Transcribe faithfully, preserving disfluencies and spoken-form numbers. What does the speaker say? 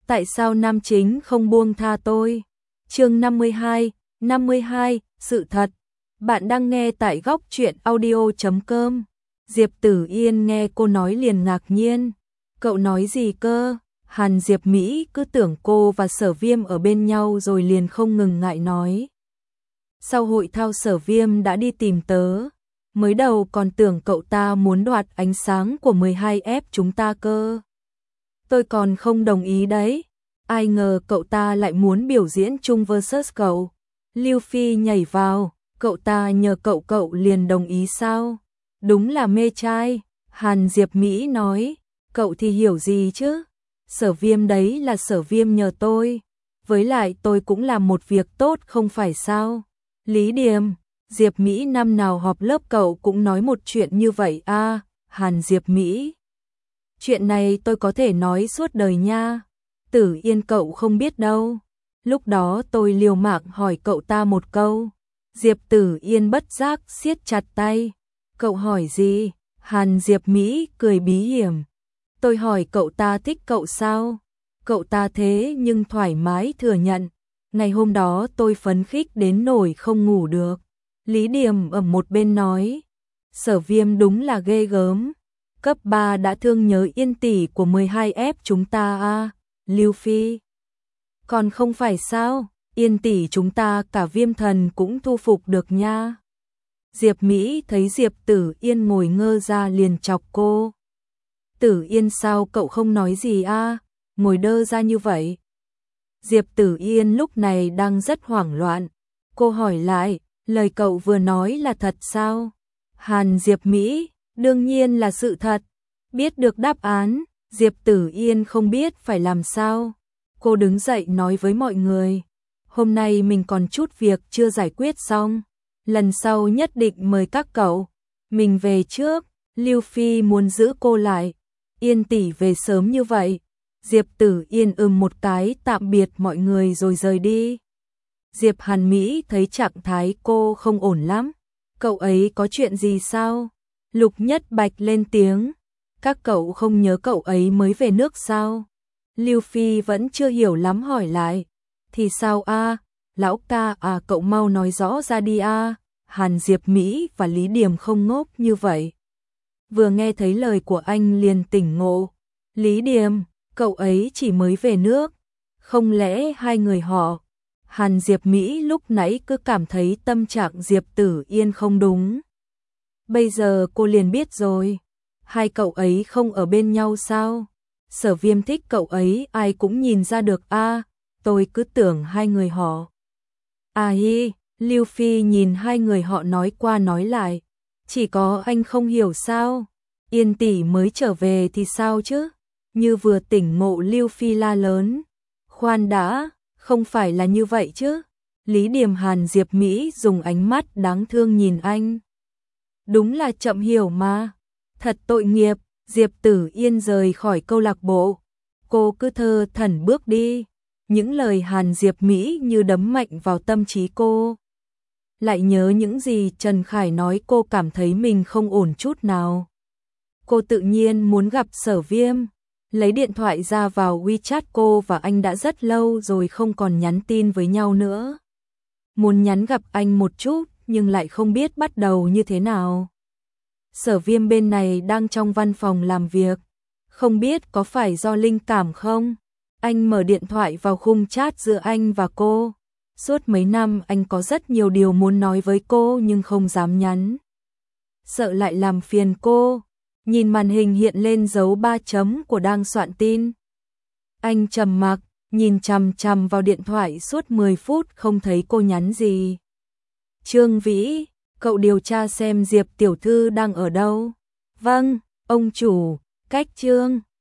Tại sao nam chính không buông tha tôi? Chương năm mươi hai, năm mươi hai, sự thật. Bạn đang nghe tại góc truyện audio chấm com. Diệp Tử Yên nghe cô nói liền ngạc nhiên. Cậu nói gì cơ? Hàn Diệp Mỹ cứ tưởng cô và Sở Viêm ở bên nhau rồi liền không ngừng ngại nói. Sau hội thao Sở Viêm đã đi tìm tớ. Mới đầu còn tưởng cậu ta muốn đoạt ánh sáng của mười hai ép chúng ta cơ. Tôi còn không đồng ý đấy. Ai ngờ cậu ta lại muốn biểu diễn chung versus cậu. Lưu Phi nhảy vào, cậu ta nhờ cậu cậu liền đồng ý sao? Đúng là mê trai. Hàn Diệp Mỹ nói, cậu thì hiểu gì chứ? Sở Viêm đấy là Sở Viêm nhờ tôi. Với lại tôi cũng làm một việc tốt không phải sao? Lý Điềm, Diệp Mỹ năm nào họp lớp cậu cũng nói một chuyện như vậy à? Hàn Diệp Mỹ, chuyện này tôi có thể nói suốt đời nha. Tử Yên cậu không biết đâu. Lúc đó tôi liều mạng hỏi cậu ta một câu. Diệp Tử Yên bất giác siết chặt tay. Cậu hỏi gì? Hàn Diệp Mỹ cười bí hiểm. Tôi hỏi cậu ta thích cậu sao? Cậu ta thế nhưng thoải mái thừa nhận. Ngày hôm đó tôi phấn khích đến nỗi không ngủ được. Lý Điềm ở một bên nói. Sở Viêm đúng là ghê gớm. Cấp ba đã thương nhớ Yên tỷ của mười hai ép chúng ta à? Lưu Phi. Còn không phải sao? Yên tỷ chúng ta cả Viêm thần cũng thu phục được nha. Diệp Mỹ thấy Diệp Tử Yên ngồi ngơ ra liền chọc cô. Tử Yên sao cậu không nói gì à? Ngồi đơ ra như vậy. Diệp Tử Yên lúc này đang rất hoảng loạn. Cô hỏi lại, lời cậu vừa nói là thật sao? Hàn Diệp Mỹ, đương nhiên là sự thật. Biết được đáp án, Diệp Tử Yên không biết phải làm sao. Cô đứng dậy nói với mọi người, hôm nay mình còn chút việc chưa giải quyết xong. Lần sau nhất định mời các cậu. Mình về trước. Lưu Phi muốn giữ cô lại. Yên tỷ về sớm như vậy. Diệp Tử Yên ừm một cái tạm biệt mọi người rồi rời đi. Diệp Hàn Mỹ thấy trạng thái cô không ổn lắm. Cậu ấy có chuyện gì sao? Lục Nhất Bạch lên tiếng. Các cậu không nhớ cậu ấy mới về nước sao? Lưu Phi vẫn chưa hiểu lắm hỏi lại. Thì sao a? Lão ca à, cậu mau nói rõ ra đi a. Hàn Diệp Mỹ và Lý Điềm không ngốc như vậy. Vừa nghe thấy lời của anh liền tỉnh ngộ. Lý Điềm, cậu ấy chỉ mới về nước. Không lẽ hai người họ? Hàn Diệp Mỹ lúc nãy cứ cảm thấy tâm trạng Diệp Tử Yên không đúng. Bây giờ cô liền biết rồi. Hai cậu ấy không ở bên nhau sao? Sở Viêm thích cậu ấy ai cũng nhìn ra được a. Tôi cứ tưởng hai người họ. À hi, Lưu Phi nhìn hai người họ nói qua nói lại. Chỉ có anh không hiểu sao? Yên tỷ mới trở về thì sao chứ? Như vừa tỉnh ngộ Lưu Phi la lớn. Khoan đã, không phải là như vậy chứ? Lý Điềm Hàn Diệp Mỹ dùng ánh mắt đáng thương nhìn anh. Đúng là chậm hiểu mà. Thật tội nghiệp. Diệp Tử Yên rời khỏi câu lạc bộ. Cô cứ thơ thẩn bước đi. Những lời Hàn Diệp Mỹ như đấm mạnh vào tâm trí cô. Lại nhớ những gì Trần Khải nói cô cảm thấy mình không ổn chút nào. Cô tự nhiên muốn gặp Sở Viêm. Lấy điện thoại ra vào WeChat, cô và anh đã rất lâu rồi không còn nhắn tin với nhau nữa. Muốn nhắn gặp anh một chút nhưng lại không biết bắt đầu như thế nào. Sở Viêm bên này đang trong văn phòng làm việc. Không biết có phải do linh cảm không? Anh mở điện thoại vào khung chat giữa anh và cô. Suốt mấy năm anh có rất nhiều điều muốn nói với cô nhưng không dám nhắn. Sợ lại làm phiền cô. Nhìn màn hình hiện lên dấu ba chấm của đang soạn tin. Anh trầm mặc, nhìn chằm chằm vào điện thoại suốt mười phút không thấy cô nhắn gì. Trương Vĩ, cậu điều tra xem Diệp tiểu thư đang ở đâu? Vâng, ông chủ. Cách Trương